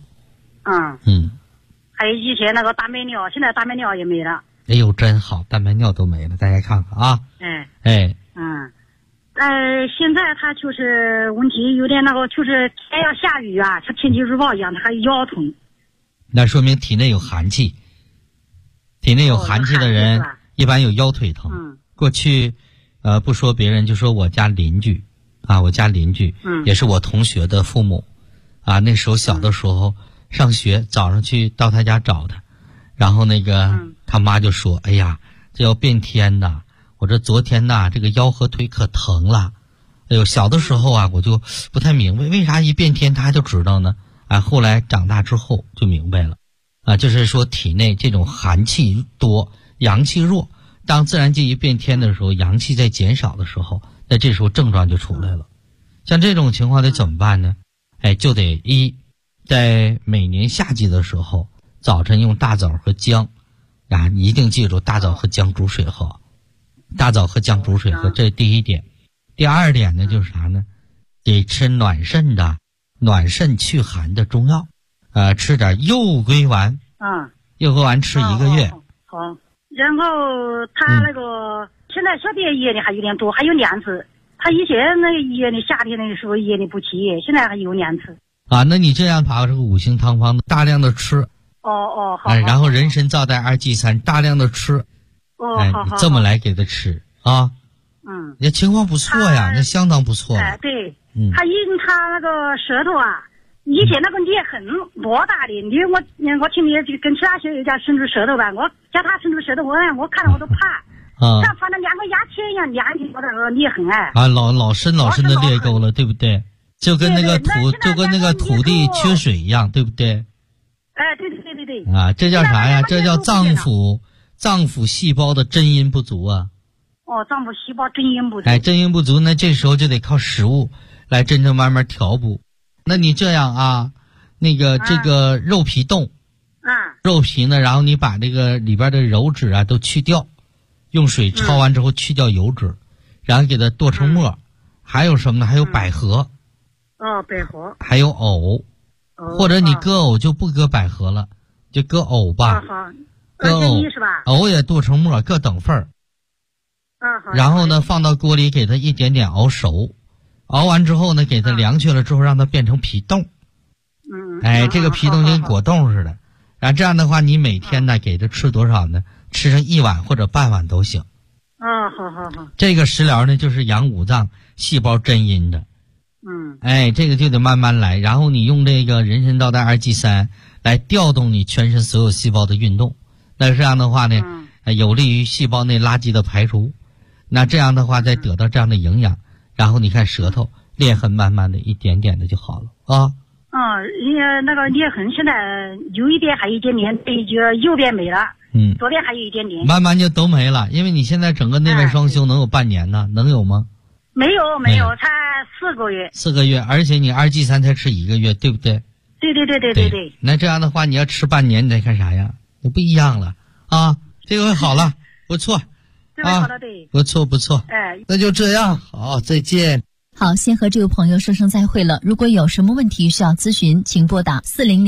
还有以前那个大白尿，现在大白尿也没了。 哎呦，真好，大白尿都没了，大家看看啊。 现在他就是问题有点那个，就是天要下雨像天气预报一样，他还腰痛。 那说明体内有寒气，体内有寒气的人一般有腰腿疼。过去不说别人，就说我家邻居也是我同学的父母那时候小的时候上学，早上去到他家找他，然后他妈就说哎呀，这要变天呐，我这昨天这个腰和腿可疼了。哎呦，小的时候我就不太明白为啥一变天他就知道呢。后来长大之后就明白了就是说体内这种寒气多，阳气弱，当自然界一变天的时候，阳气在减少的时候，那这时候症状就出来了。像这种情况得怎么办呢？就得在每年夏季的时候，早晨用大枣和姜你一定记住大枣和姜煮水喝，大枣和姜煮水喝，这是第一点。第二点呢就是啥呢？得吃暖肾去寒的中药，吃点右归丸。右归丸吃1个月。 好。然后他那个现在小便液的还有点多，还有黏子。他以前那液的夏天那时候液的不起，现在还有黏子。 那你这样把这个五行汤方大量的吃， 好。 然后人参皂苷2G3大量的吃。 好。 这么来给他吃啊。那情况不错呀，那相当不错。 对。他因他那个舌头啊，以前那个裂痕多大的，我听你跟其他学友家伸出舌头吧，我叫他伸出舌头，我看了我都怕。像反正两个牙签一样连起我那个裂痕老深的裂沟了，对不对？就跟那个土地缺水一样，对不对？ 对。 这叫啥呀？这叫脏腑细胞的真阴不足啊。 脏腑细胞真阴不足。 真阴不足，那这时候就得靠食物来真正慢慢调补。那你这样啊，这个肉皮冻，肉皮呢，然后你把这个里边的油脂啊都去掉，用水焯完之后去掉油脂，然后给它剁成末。还有什么呢？还有百合。 百合。 还有藕。或者你割藕就不割百合了，就割藕吧。割藕是吧？ 藕也剁成末，各等份儿。然后呢，放到锅里给它一点点熬熟，熬完之后呢，给它凉去了之后，让它变成皮冻。这个皮冻跟果冻似的。然后这样的话，你每天呢给它吃多少呢？吃上1碗或者半碗都行。 好。 这个食疗呢，就是养五脏细胞真阴的。这个就得慢慢来。然后你用这个人参皂苷2G3来调动你全身所有细胞的运动。那这样的话呢，有利于细胞内垃圾的排除。那这样的话，再得到这样的营养，然后你看舌头裂痕慢慢的一点点的就好了啊。 那个裂痕现在有一点还有一点点，就右边没了。左边还有一点点。慢慢就都没了，因为你现在整个内外双修能有半年呢？能有吗？ 没有，才4个月。 4个月，而且你2G3才吃1个月，对不对？ 对。 那这样的话，你要吃半年，你得看啥呀？就不一样了啊！这回好了，不错。 对， 不错。那就这样，好，再见。 好，先和这位朋友说声再会了。如果有什么问题需要咨询，请拨打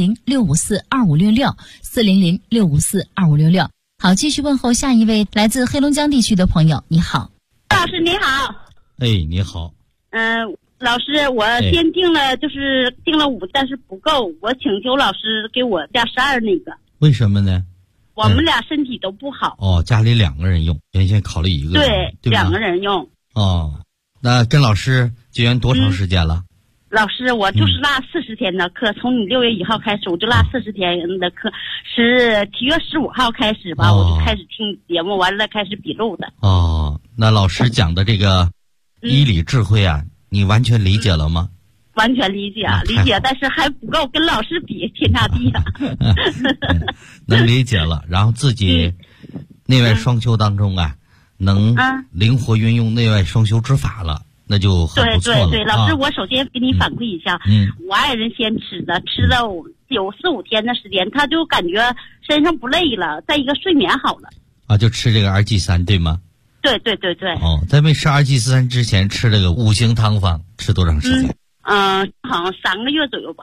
400-654-2566，400-654-2566。好，继续问候下一位来自黑龙江地区的朋友。你好， 老师你好。 你好。 老师，我先订了5，但是不够，我请求老师给我加12那个。 为什么呢？ 我们俩身体都不好。 家里2个人用，原先考虑1个人。对 ，2个人用。 那跟老师结缘多长时间了？ 老师，我就是拉40天的课，从你6月1号开始，我就拉40天的课，是7月15号开始吧，我就开始听节目，完了开始笔录的。 那老师讲的这个医理智慧啊，你完全理解了吗？ 完全理解，但是还不够，跟老师比天差地啊。 能理解了，然后自己内外双修当中啊，能灵活运用内外双修之法了，那就很不错了。 对，老师，我首先给你反馈一下，我爱人先吃了有4-5天的时间，他就感觉身上不累了，再一个睡眠好了。 就吃这个2G3对吗？ 对。 在没吃2G3之前吃这个5行汤方吃多长时间？ 好像3个月左右吧。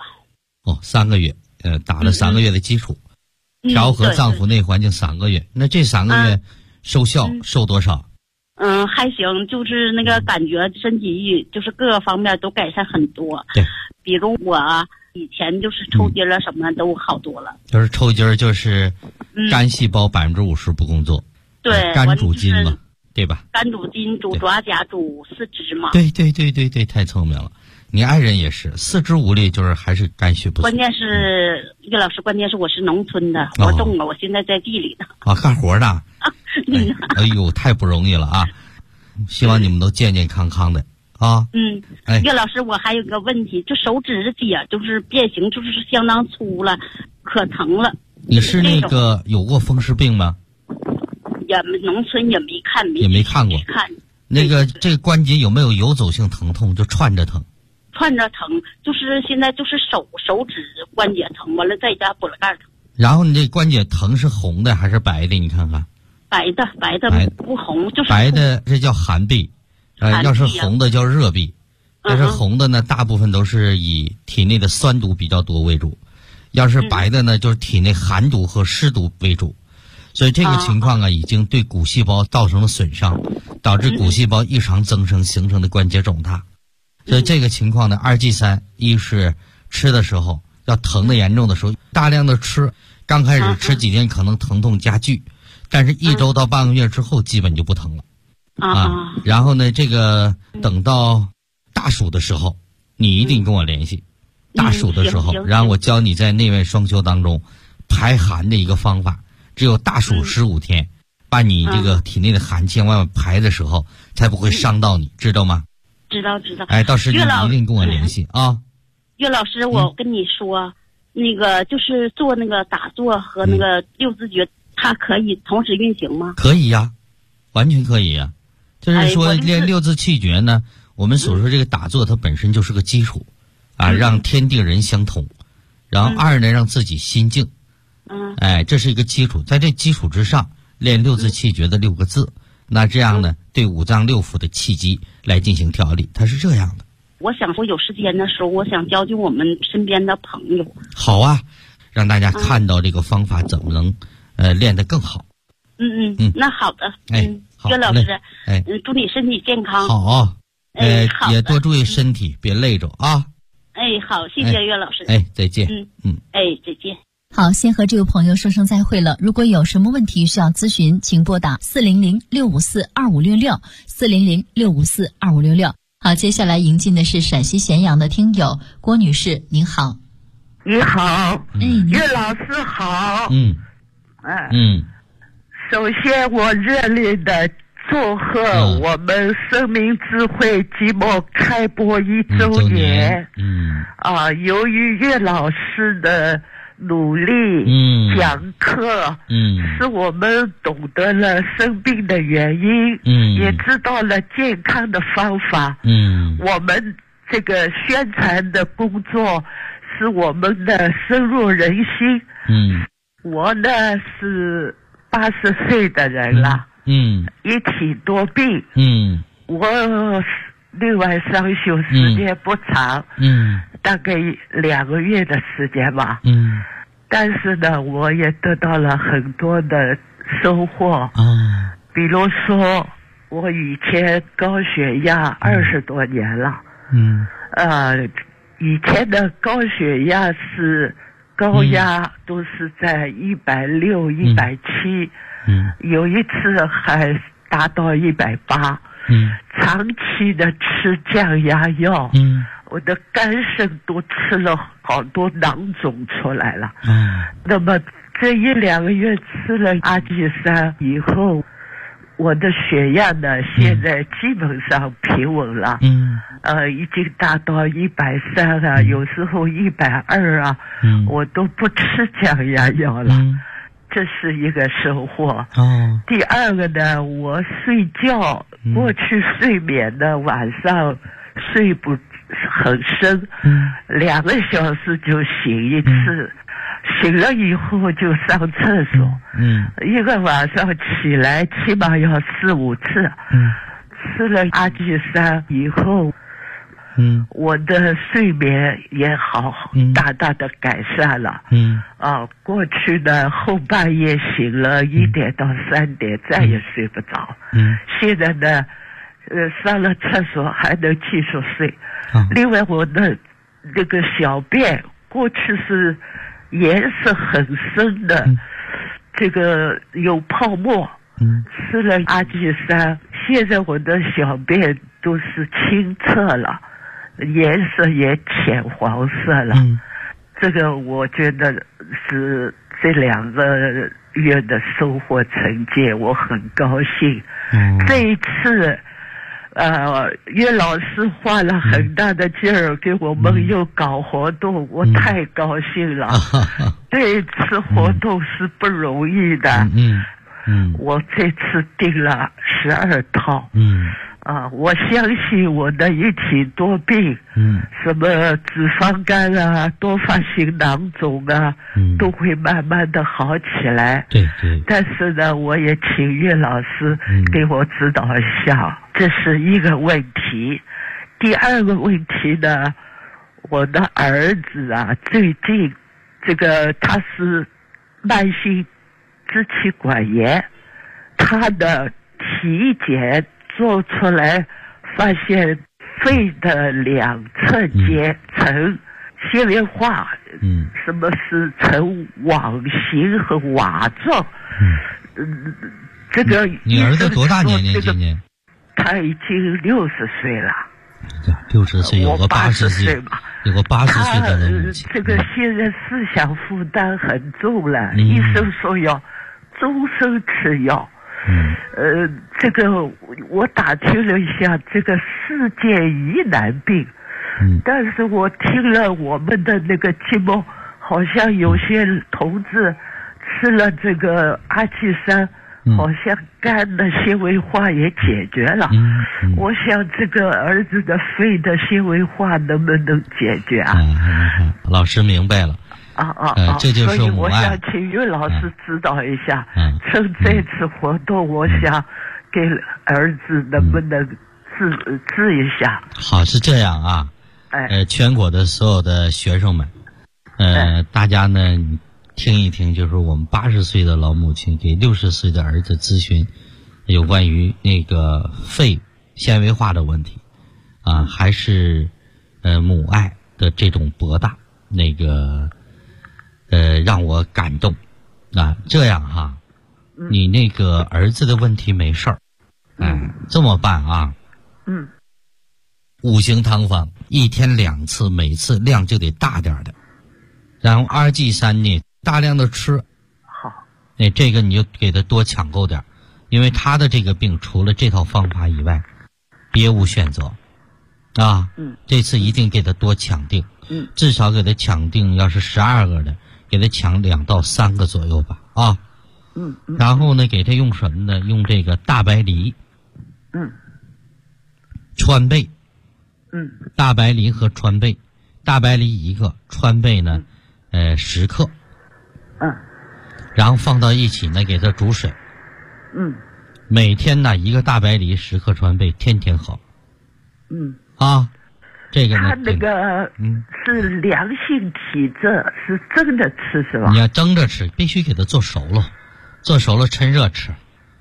3个月，打了3个月的基础，调和脏腑内环境3个月。那这3个月收效收多少？ 还行，就是那个感觉身体就是各个方面都改善很多。 对， 比如我以前就是抽筋了什么都好多了。 就是抽筋就是肝细胞50%不工作。 对， 肝主筋嘛，对吧？ 肝主筋，主爪甲，主四肢嘛。 对，太聪明了。你爱人也是四肢无力，就是还是肝血不足。 关键是叶老师，关键是我是农村的，我种了，我现在在地里呢。 干活的。哎呦，太不容易了啊！希望你们都健健康康的啊。 叶老师，我还有个问题，就手指节就是变形，就是相当粗了，可疼了。 你是那个有过风湿病吗？ 农村也没看过。 那个这个关节有没有游走性疼痛？就串着疼。 串着疼，就是现在就是手指关节疼，完了再加脖子盖疼。 然后你这关节疼是红的还是白的？你看看。 白的不红，就是白的，这叫寒痹。要是红的叫热痹。要是红的呢，大部分都是以体内的酸毒比较多为主。要是白的呢，就是体内寒毒和湿毒为主。所以这个情况已经对骨细胞造成了损伤，导致骨细胞异常增生形成的关节肿大。所以这个情况呢，2G3，一是吃的时候要疼的严重的时候，大量的吃， 刚开始吃几天可能疼痛加剧，但是1周到半个月之后基本就不疼了。然后呢，这个等到大暑的时候，你一定跟我联系。大暑的时候，然后我教你在内外双修当中排寒的一个方法。只有大暑15天，把你这个体内的寒气往外排的时候，才不会伤到你，知道吗？ 知道。 哎，到时你一定跟我联系啊。 岳老师，我跟你说，那个就是做那个打坐和那个六字诀，它可以同时运行吗？ 可以呀，完全可以呀。就是说练六字气诀呢，我们所说这个打坐它本身就是个基础啊，让天地人相通，然后二呢让自己心静，哎，这是一个基础，在这基础之上练六字气诀的6个字，那这样呢对五脏六腑的气机来进行调理，它是这样的。 我想说有时间的时候，我想教我们身边的朋友。 好啊，让大家看到这个方法怎么能练得更好。 那好的。岳老师，祝你身体健康。 好，也多注意身体，别累着啊。 好，谢谢岳老师。 再见。 再见。 好，先和这位朋友说声再会了。如果有什么问题需要咨询，请拨打400-654-2566，400-654-2566。好，接下来迎进的是陕西咸阳的听友郭女士，您好。 你好，岳老师好。首先我热烈的祝贺我们生命智慧节目开播1周年。由于岳老师的努力讲课，使我们懂得了生病的原因，也知道了健康的方法。我们这个宣传的工作使我们的深入人心。我呢是80岁的人了，一体多病。我另外上修时间不长，大概2个月的时间吧。但是呢，我也得到了很多的收获。比如说，我以前高血压20多年了。以前的高血压是高压都是在160、170，有一次还达到180。长期的吃降压药，我的肝肾都吃了好多囊肿出来了。那么这1-2个月吃了阿基山以后，我的血压呢现在基本上平稳了。已经达到130啊，有时候120啊，我都不吃降压药了。这是一个收获。第二个呢，我睡觉，过去睡眠的晚上睡不很深，2个小时就醒一次，醒了以后就上厕所，一个晚上起来起码要4-5次。吃了阿基山以后，我的睡眠也好，大大的改善了。过去的后半夜醒了1点到3点，再也睡不着。现在呢，上了厕所还能继续睡。另外，我的这个小便过去是颜色很深的，这个有泡沫。吃了阿基山，现在我的小便都是清澈了，颜色也浅黄色了。这个我觉得是这2个月的收获成绩，我很高兴。这一次岳老师花了很大的劲儿给我们又搞活动，我太高兴了。这一次活动是不容易的。我这次订了12套。我相信我的一体多病，什么脂肪肝啊、多发性囊肿啊，都会慢慢的好起来。但是呢，我也请岳老师给我指导一下，这是一个问题。第二个问题呢，我的儿子啊，最近这个他是慢性支气管炎，他的体检做出来发现肺的2侧结成纤维化，什么是呈网形和瓦状，这个你儿子多大年纪今年？ 他已经60岁了。 60岁有个80岁吧， 有个80岁的人。 这个现在思想负担很重了，医生说要终身吃药。这个我打听了一下，这个世界疑难病。但是我听了我们的那个节目，好像有些同志吃了这个阿济山，好像肝的纤维化也解决了。我想这个儿子的肺的纤维化能不能解决啊？ 老师明白了。这就是所以我想请于老师指导一下。趁这次活动，我想给儿子能不能治一下？ 好，是这样啊。全国的所有的学生们，大家呢听一听，就是我们80岁的老母亲给60岁的儿子咨询有关于那个肺纤维化的问题啊，还是母爱的这种博大，那个让我感动啊。这样哈，你那个儿子的问题没事儿，这么办啊？5型汤方1天2次，每次量就得大点的，然后阿济山呢大量的吃。 好， 这个你就给他多抢购点，因为他的这个病除了这套方法以外别无选择啊。这次一定给他多抢定，至少给他抢定，要是12个的，给他抢2到3个左右吧啊。然后呢，给他用什么呢？用这个大白梨，川贝。大白梨和川贝，大白梨1个，川贝呢，10克。然后放到一起呢，给它煮水。每天呢1个大白梨，10克川贝，天天喝。这个呢， 他那个是良性体质，是蒸着吃是吧？ 你要蒸着吃，必须给它做熟了，做熟了趁热吃。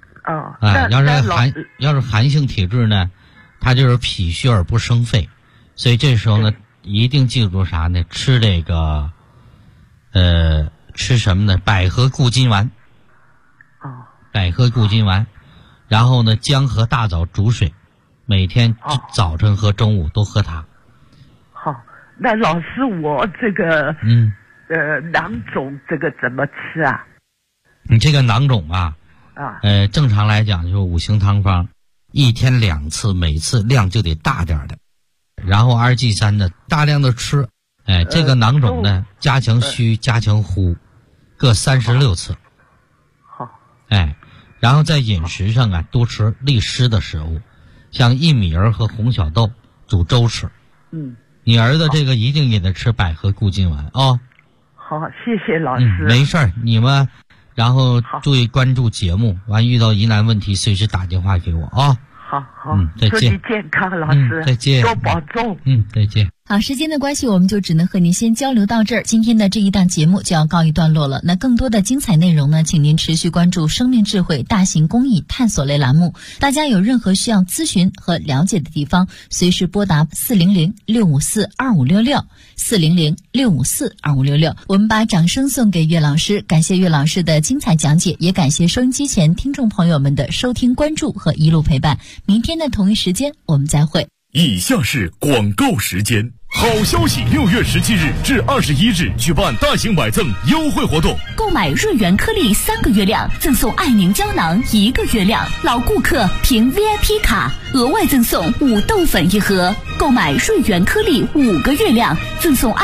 要是寒性体质呢？它就是脾虚而不生肺，所以这时候呢，一定记住啥呢？吃这个，吃什么呢？百合固金丸。百合固金丸，然后呢，姜和大枣煮水，每天早晨和中午都喝它。 好，那老师，我这个囊肿这个怎么吃啊？ 你这个囊肿啊，正常来讲就是5型汤方。1天2次，每次量就得大点的，然后阿济山呢大量的吃，这个囊肿呢加强虚加强呼，各36次。 好， 然后在饮食上啊多吃利湿的食物，像薏米儿和红小豆煮粥吃。你儿子这个一定给他吃百合固金丸啊。 好，谢谢老师。 没事儿，你们。然后注意关注节目，完遇到疑难问题随时打电话给我啊。 好， 再见。 祝你健康，老师。 再见。 多保重。 再见。 好，时间的关系，我们就只能和您先交流到这儿。今天的这一档节目就要告一段落了。那更多的精彩内容呢，请您持续关注生命智慧大型公益探索类栏目。大家有任何需要咨询和了解的地方，随时拨打400-654-2566 400-654-2566。我们把掌声送给岳老师，感谢岳老师的精彩讲解，也感谢收音机前听众朋友们的收听关注和一路陪伴。明天的同一时间我们再会。 以下是广告时间。好消息！6月17日至21日举办大型买赠优惠活动， 购买润元颗粒3个月量，赠送爱宁胶囊1个月量，老顾客凭 VIP 卡额外赠送5豆粉1盒，购买润元颗粒5个月量，赠送